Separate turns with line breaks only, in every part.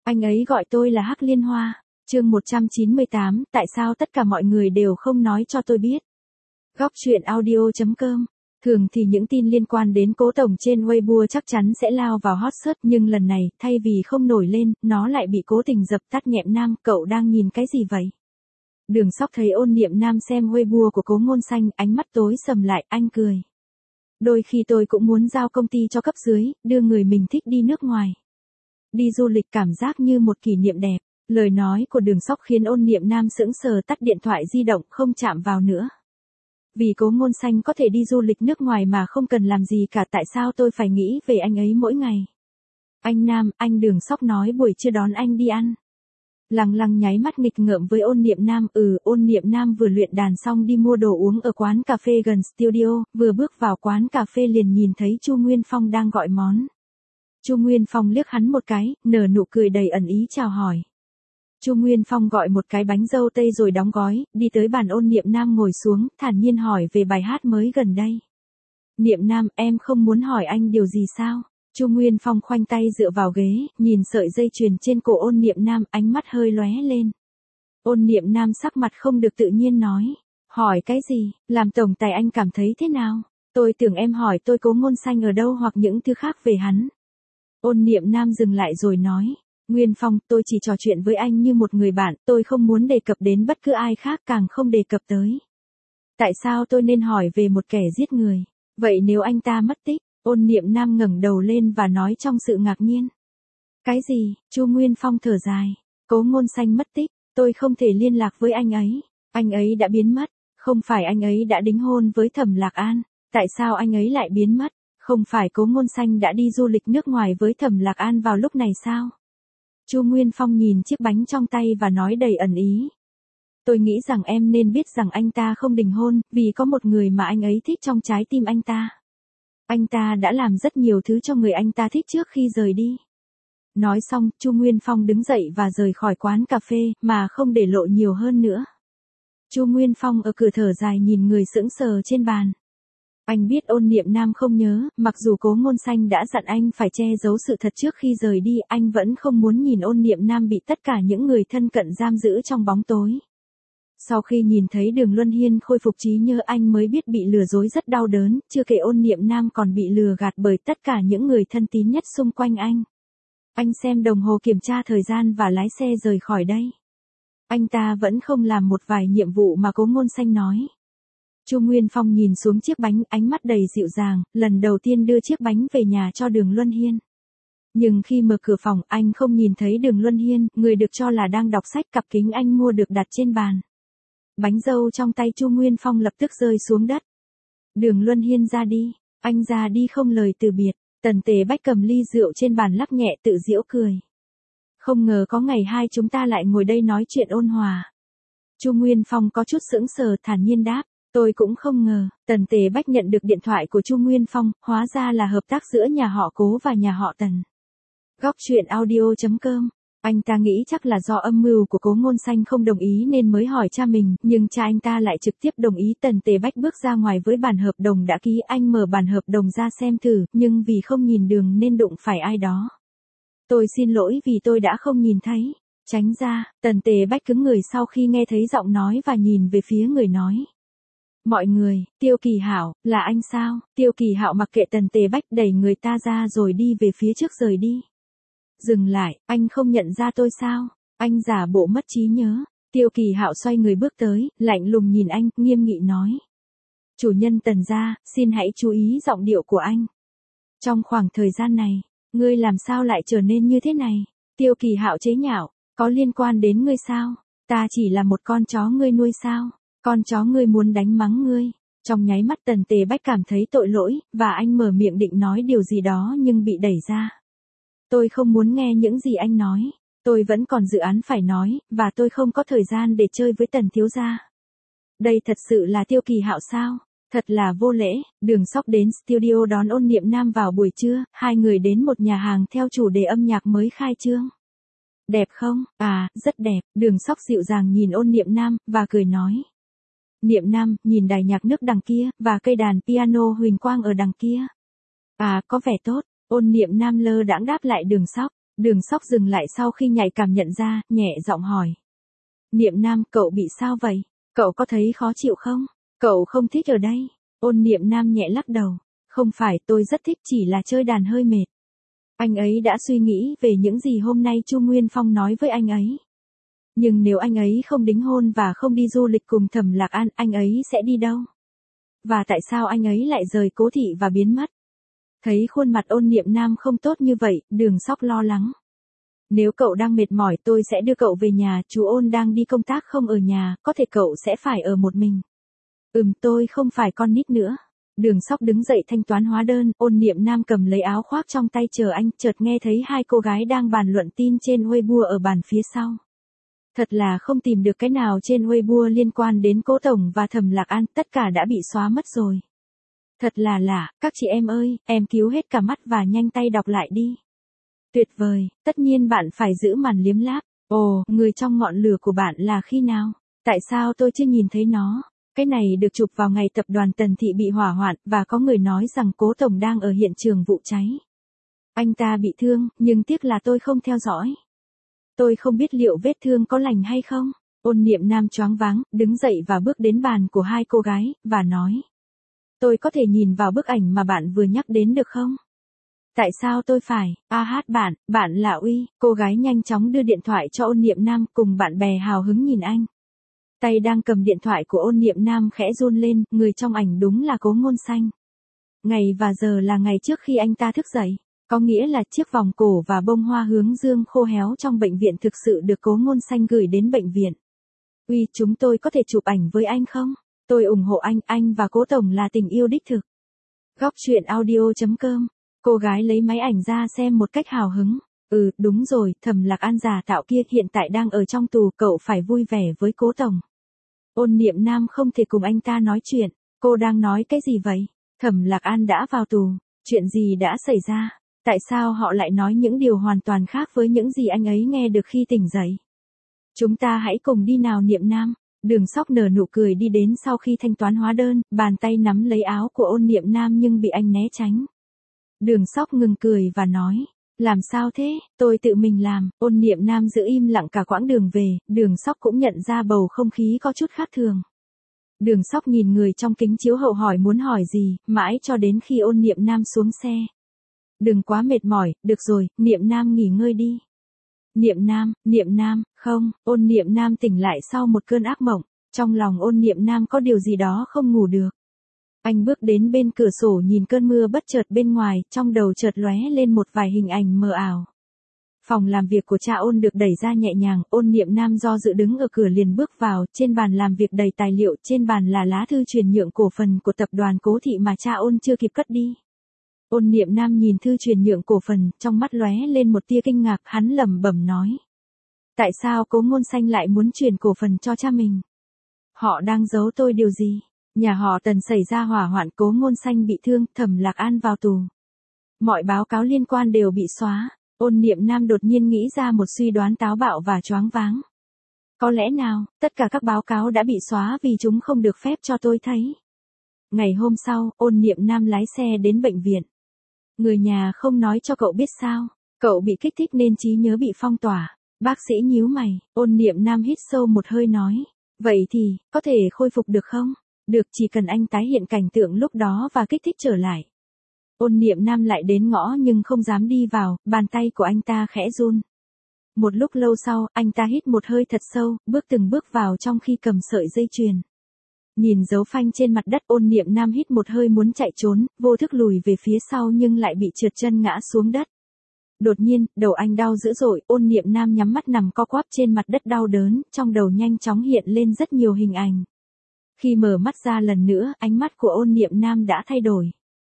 Anh ấy gọi tôi là Hắc Liên Hoa. Chương 198, tại sao tất cả mọi người đều không nói cho tôi biết? Góc truyện audio.com. Thường thì những tin liên quan đến Cố Tổng trên Weibo chắc chắn sẽ lao vào hot search, nhưng lần này, thay vì không nổi lên, nó lại bị cố tình dập tắt. Nhẹm Nam, cậu đang nhìn cái gì vậy? Đường Sóc thấy Ôn Niệm Nam xem Weibo của Cố Ngôn Xanh, ánh mắt tối sầm lại, anh cười. Đôi khi tôi cũng muốn giao công ty cho cấp dưới, đưa người mình thích đi nước ngoài. Đi du lịch cảm giác như một kỷ niệm đẹp. Lời nói của Đường Sóc khiến Ôn Niệm Nam sững sờ, tắt điện thoại di động, không chạm vào nữa. Vì Cố Ngôn Xanh có thể đi du lịch nước ngoài mà không cần làm gì cả, tại sao tôi phải nghĩ về anh ấy mỗi ngày? Anh Nam, anh Đường Sóc nói buổi trưa đón anh đi ăn. Lăng Lăng nháy mắt nghịch ngợm với Ôn Niệm Nam. Ôn Niệm Nam vừa luyện đàn xong đi mua đồ uống ở quán cà phê gần studio, vừa bước vào quán cà phê liền nhìn thấy Chu Nguyên Phong đang gọi món. Chu Nguyên Phong liếc hắn một cái, nở nụ cười đầy ẩn ý chào hỏi. Chu Nguyên Phong gọi một cái bánh dâu tây rồi đóng gói, đi tới bàn Ôn Niệm Nam ngồi xuống, thản nhiên hỏi về bài hát mới gần đây. Niệm Nam, em không muốn hỏi anh điều gì sao? Chu Nguyên Phong khoanh tay dựa vào ghế, nhìn sợi dây chuyền trên cổ Ôn Niệm Nam, ánh mắt hơi lóe lên. Ôn Niệm Nam sắc mặt không được tự nhiên nói. Hỏi cái gì, làm tổng tài anh cảm thấy thế nào? Tôi tưởng em hỏi tôi Cố Ngôn Xanh ở đâu hoặc những thứ khác về hắn. Ôn Niệm Nam dừng lại rồi nói. Nguyên Phong, tôi chỉ trò chuyện với anh như một người bạn, tôi không muốn đề cập đến bất cứ ai khác, càng không đề cập tới. Tại sao tôi nên hỏi về một kẻ giết người? Vậy nếu anh ta mất tích? Ôn Niệm Nam ngẩng đầu lên và nói trong sự ngạc nhiên. Cái gì? Chu Nguyên Phong thở dài. Cố Ngôn Xanh mất tích, tôi không thể liên lạc với anh ấy. Anh ấy đã biến mất. Không phải anh ấy đã đính hôn với Thẩm Lạc An. Tại sao anh ấy lại biến mất? Không phải Cố Ngôn Xanh đã đi du lịch nước ngoài với Thẩm Lạc An vào lúc này sao? Chu Nguyên Phong nhìn chiếc bánh trong tay và nói đầy ẩn ý. Tôi nghĩ rằng em nên biết rằng anh ta không đính hôn, vì có một người mà anh ấy thích trong trái tim anh ta. Anh ta đã làm rất nhiều thứ cho người anh ta thích trước khi rời đi. Nói xong, Chu Nguyên Phong đứng dậy và rời khỏi quán cà phê, mà không để lộ nhiều hơn nữa. Chu Nguyên Phong ở cửa thở dài nhìn người sững sờ trên bàn. Anh biết Ôn Niệm Nam không nhớ, mặc dù Cố Ngôn Xanh đã dặn anh phải che giấu sự thật trước khi rời đi, anh vẫn không muốn nhìn Ôn Niệm Nam bị tất cả những người thân cận giam giữ trong bóng tối. Sau khi nhìn thấy Đường Luân Hiên khôi phục trí nhớ, anh mới biết bị lừa dối rất đau đớn, chưa kể Ôn Niệm Nam còn bị lừa gạt bởi tất cả những người thân tín nhất xung quanh anh. Anh xem đồng hồ kiểm tra thời gian và lái xe rời khỏi đây. Anh ta vẫn không làm một vài nhiệm vụ mà Cố Ngôn Xanh nói. Chu Nguyên Phong nhìn xuống chiếc bánh, ánh mắt đầy dịu dàng, lần đầu tiên đưa chiếc bánh về nhà cho Đường Luân Hiên. Nhưng khi mở cửa phòng, anh không nhìn thấy Đường Luân Hiên, người được cho là đang đọc sách. Cặp kính anh mua được đặt trên bàn. Bánh dâu trong tay Chu Nguyên Phong lập tức rơi xuống đất. Đường Luân Hiên ra đi, anh ra đi không lời từ biệt. Tần Tề Bách cầm ly rượu trên bàn lắc nhẹ tự giễu cười. Không ngờ có ngày hai chúng ta lại ngồi đây nói chuyện ôn hòa. Chu Nguyên Phong có chút sững sờ, thản nhiên đáp. Tôi cũng không ngờ. Tần Tề Bách nhận được điện thoại của Chu Nguyên Phong, hóa ra là hợp tác giữa nhà họ Cố và nhà họ Tần. Góc truyện audio.com. Anh ta nghĩ chắc là do âm mưu của Cố Ngôn Xanh không đồng ý nên mới hỏi cha mình, nhưng cha anh ta lại trực tiếp đồng ý. Tần Tề Bách bước ra ngoài với bản hợp đồng đã ký, anh mở bản hợp đồng ra xem thử, nhưng vì không nhìn đường nên đụng phải ai đó. Tôi xin lỗi vì tôi đã không nhìn thấy. Tránh ra. Tần Tề Bách cứng người sau khi nghe thấy giọng nói và nhìn về phía người nói. Mọi người, Tiêu Kỳ Hạo, là anh sao? Tiêu Kỳ Hạo mặc kệ Tần Tề Bách, đẩy người ta ra rồi đi về phía trước rời đi. Dừng lại, anh không nhận ra tôi sao? Anh giả bộ mất trí nhớ. Tiêu Kỳ Hạo xoay người bước tới, lạnh lùng nhìn anh, nghiêm nghị nói. Chủ nhân Tần gia, xin hãy chú ý giọng điệu của anh. Trong khoảng thời gian này, ngươi làm sao lại trở nên như thế này? Tiêu Kỳ Hạo chế nhạo, có liên quan đến ngươi sao? Ta chỉ là một con chó ngươi nuôi sao? Con chó ngươi muốn đánh mắng ngươi. Trong nháy mắt Tần Tề Bách cảm thấy tội lỗi, và anh mở miệng định nói điều gì đó nhưng bị đẩy ra. Tôi không muốn nghe những gì anh nói. Tôi vẫn còn dự án phải nói, và tôi không có thời gian để chơi với Tần thiếu gia. Đây thật sự là Tiêu Kỳ Hạo sao? Thật là vô lễ. Đường Sóc đến studio đón Ôn Niệm Nam vào buổi trưa, hai người đến một nhà hàng theo chủ đề âm nhạc mới khai trương. Đẹp không? À, rất đẹp. Đường Sóc dịu dàng nhìn Ôn Niệm Nam, và cười nói. Niệm Nam, nhìn đài nhạc nước đằng kia, và cây đàn piano huỳnh quang ở đằng kia. À, có vẻ tốt. Ôn Niệm Nam lơ đãng đáp lại Đường Sóc. Đường Sóc dừng lại sau khi nhạy cảm nhận ra, nhẹ giọng hỏi. Niệm Nam, cậu bị sao vậy? Cậu có thấy khó chịu không? Cậu không thích ở đây. Ôn Niệm Nam nhẹ lắc đầu. Không phải, tôi rất thích, chỉ là chơi đàn hơi mệt. Anh ấy đã suy nghĩ về những gì hôm nay Chu Nguyên Phong nói với anh ấy. Nhưng nếu anh ấy không đính hôn và không đi du lịch cùng Thẩm Lạc An, anh ấy sẽ đi đâu? Và tại sao anh ấy lại rời Cố thị và biến mất? Thấy khuôn mặt Ôn Niệm Nam không tốt như vậy, Đường Sóc lo lắng. Nếu cậu đang mệt mỏi tôi sẽ đưa cậu về nhà, chú Ôn đang đi công tác không ở nhà, có thể cậu sẽ phải ở một mình. Tôi không phải con nít nữa. Đường Sóc đứng dậy thanh toán hóa đơn, Ôn Niệm Nam cầm lấy áo khoác trong tay chờ anh, chợt nghe thấy hai cô gái đang bàn luận tin trên Weibo ở bàn phía sau. Thật là không tìm được cái nào trên Weibo liên quan đến Cố Tổng và Thẩm Lạc An, tất cả đã bị xóa mất rồi. Thật là lạ, các chị em ơi, em cứu hết cả mắt và nhanh tay đọc lại đi. Tuyệt vời, tất nhiên bạn phải giữ màn liếm láp. Ồ, người trong ngọn lửa của bạn là khi nào? Tại sao tôi chưa nhìn thấy nó? Cái này được chụp vào ngày tập đoàn Tần Thị bị hỏa hoạn, và có người nói rằng Cố Tổng đang ở hiện trường vụ cháy. Anh ta bị thương, nhưng tiếc là tôi không theo dõi. Tôi không biết liệu vết thương có lành hay không. Ôn Niệm Nam choáng váng, đứng dậy và bước đến bàn của hai cô gái, và nói. Tôi có thể nhìn vào bức ảnh mà bạn vừa nhắc đến được không? Tại sao tôi phải? Bạn là Uy. Cô gái nhanh chóng đưa điện thoại cho Ôn Niệm Nam, cùng bạn bè hào hứng nhìn anh. Tay đang cầm điện thoại của Ôn Niệm Nam khẽ run lên, người trong ảnh đúng là Cố Ngôn Xanh. Ngày và giờ là ngày trước khi anh ta thức dậy. Có nghĩa là chiếc vòng cổ và bông hoa hướng dương khô héo trong bệnh viện thực sự được Cố Ngôn Xanh gửi đến bệnh viện. Uy, chúng tôi có thể chụp ảnh với anh không? Tôi ủng hộ anh và Cố Tổng là tình yêu đích thực. Góc truyện audio.com. Cô gái lấy máy ảnh ra xem một cách hào hứng. Đúng rồi, Thẩm Lạc An giả tạo kia hiện tại đang ở trong tù, cậu phải vui vẻ với Cố Tổng. Ôn Niệm Nam không thể cùng anh ta nói chuyện. Cô đang nói cái gì vậy? Thẩm Lạc An đã vào tù. Chuyện gì đã xảy ra? Tại sao họ lại nói những điều hoàn toàn khác với những gì anh ấy nghe được khi tỉnh dậy? Chúng ta hãy cùng đi nào Niệm Nam. Đường Sóc nở nụ cười đi đến sau khi thanh toán hóa đơn, bàn tay nắm lấy áo của Ôn Niệm Nam nhưng bị anh né tránh. Đường Sóc ngừng cười và nói, làm sao thế, tôi tự mình làm. Ôn Niệm Nam giữ im lặng cả quãng đường về, Đường Sóc cũng nhận ra bầu không khí có chút khác thường. Đường Sóc nhìn người trong kính chiếu hậu hỏi muốn hỏi gì, mãi cho đến khi Ôn Niệm Nam xuống xe. Đừng quá mệt mỏi, được rồi, Niệm Nam nghỉ ngơi đi. Niệm Nam, không, Ôn Niệm Nam tỉnh lại sau một cơn ác mộng, trong lòng Ôn Niệm Nam có điều gì đó không ngủ được. Anh bước đến bên cửa sổ nhìn cơn mưa bất chợt bên ngoài, trong đầu chợt lóe lên một vài hình ảnh mờ ảo. Phòng làm việc của cha Ôn được đẩy ra nhẹ nhàng, Ôn Niệm Nam do dự đứng ở cửa liền bước vào, trên bàn làm việc đầy tài liệu, trên bàn là lá thư chuyển nhượng cổ phần của tập đoàn Cố Thị mà cha Ôn chưa kịp cất đi. Ôn Niệm Nam nhìn thư chuyển nhượng cổ phần, trong mắt lóe lên một tia kinh ngạc, hắn lẩm bẩm nói. Tại sao Cố Ngôn Xanh lại muốn chuyển cổ phần cho cha mình? Họ đang giấu tôi điều gì? Nhà họ Tần xảy ra hỏa hoạn, Cố Ngôn Xanh bị thương, Thẩm Lạc An vào tù. Mọi báo cáo liên quan đều bị xóa. Ôn Niệm Nam đột nhiên nghĩ ra một suy đoán táo bạo và choáng váng. Có lẽ nào, tất cả các báo cáo đã bị xóa vì chúng không được phép cho tôi thấy. Ngày hôm sau, Ôn Niệm Nam lái xe đến bệnh viện. Người nhà không nói cho cậu biết sao? Cậu bị kích thích nên trí nhớ bị phong tỏa. Bác sĩ nhíu mày, Ôn Niệm Nam hít sâu một hơi nói. Vậy thì, có thể khôi phục được không? Được, chỉ cần anh tái hiện cảnh tượng lúc đó và kích thích trở lại. Ôn Niệm Nam lại đến ngõ nhưng không dám đi vào, bàn tay của anh ta khẽ run. Một lúc lâu sau, anh ta hít một hơi thật sâu, bước từng bước vào trong khi cầm sợi dây chuyền. Nhìn dấu phanh trên mặt đất, Ôn Niệm Nam hít một hơi muốn chạy trốn, vô thức lùi về phía sau nhưng lại bị trượt chân ngã xuống đất. Đột nhiên, đầu anh đau dữ dội, Ôn Niệm Nam nhắm mắt nằm co quắp trên mặt đất đau đớn, trong đầu nhanh chóng hiện lên rất nhiều hình ảnh. Khi mở mắt ra lần nữa, ánh mắt của Ôn Niệm Nam đã thay đổi.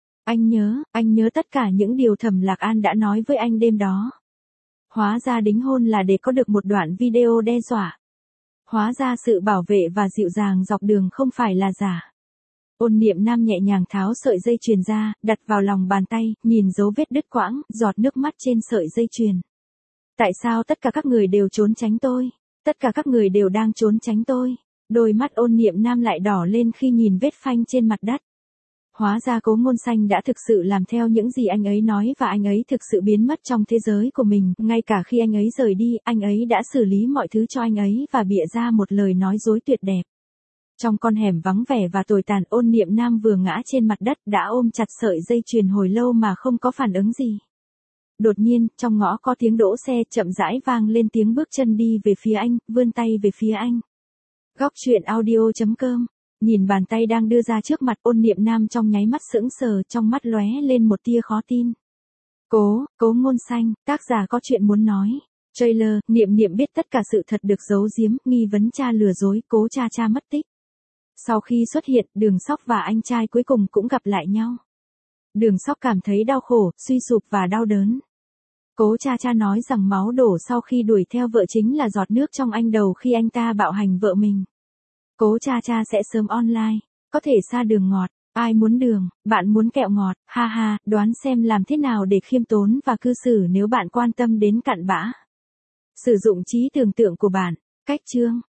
Anh nhớ tất cả những điều Thẩm Lạc An đã nói với anh đêm đó. Hóa ra đính hôn là để có được một đoạn video đe dọa. Hóa ra sự bảo vệ và dịu dàng dọc đường không phải là giả. Ôn Niệm Nam nhẹ nhàng tháo sợi dây chuyền ra, đặt vào lòng bàn tay, nhìn dấu vết đứt quãng, giọt nước mắt trên sợi dây chuyền. Tại sao tất cả các người đều trốn tránh tôi? Tất cả các người đều đang trốn tránh tôi. Đôi mắt Ôn Niệm Nam lại đỏ lên khi nhìn vết phanh trên mặt đất. Hóa ra Cố Ngôn Xanh đã thực sự làm theo những gì anh ấy nói và anh ấy thực sự biến mất trong thế giới của mình, ngay cả khi anh ấy rời đi, anh ấy đã xử lý mọi thứ cho anh ấy và bịa ra một lời nói dối tuyệt đẹp. Trong con hẻm vắng vẻ và tồi tàn, Ôn Niệm Nam vừa ngã trên mặt đất đã ôm chặt sợi dây chuyền hồi lâu mà không có phản ứng gì. Đột nhiên, trong ngõ có tiếng đỗ xe, chậm rãi vang lên tiếng bước chân đi về phía anh, vươn tay về phía anh. Góc truyện audio.com. Nhìn bàn tay đang đưa ra trước mặt, Ôn Niệm Nam trong nháy mắt sững sờ, trong mắt lóe lên một tia khó tin. Cố Ngôn Xanh, tác giả có chuyện muốn nói. Trailer, Niệm Niệm biết tất cả sự thật được giấu giếm, nghi vấn cha lừa dối, Cố cha mất tích. Sau khi xuất hiện, Đường Sóc và anh trai cuối cùng cũng gặp lại nhau. Đường Sóc cảm thấy đau khổ, suy sụp và đau đớn. Cố cha nói rằng máu đổ sau khi đuổi theo vợ chính là giọt nước trong anh đầu khi anh ta bạo hành vợ mình. Cố cha sẽ sớm online, có thể xa đường ngọt, ai muốn đường, bạn muốn kẹo ngọt, ha ha, đoán xem làm thế nào để khiêm tốn và cư xử nếu bạn quan tâm đến cặn bã. Sử dụng trí tưởng tượng của bạn, cách chương.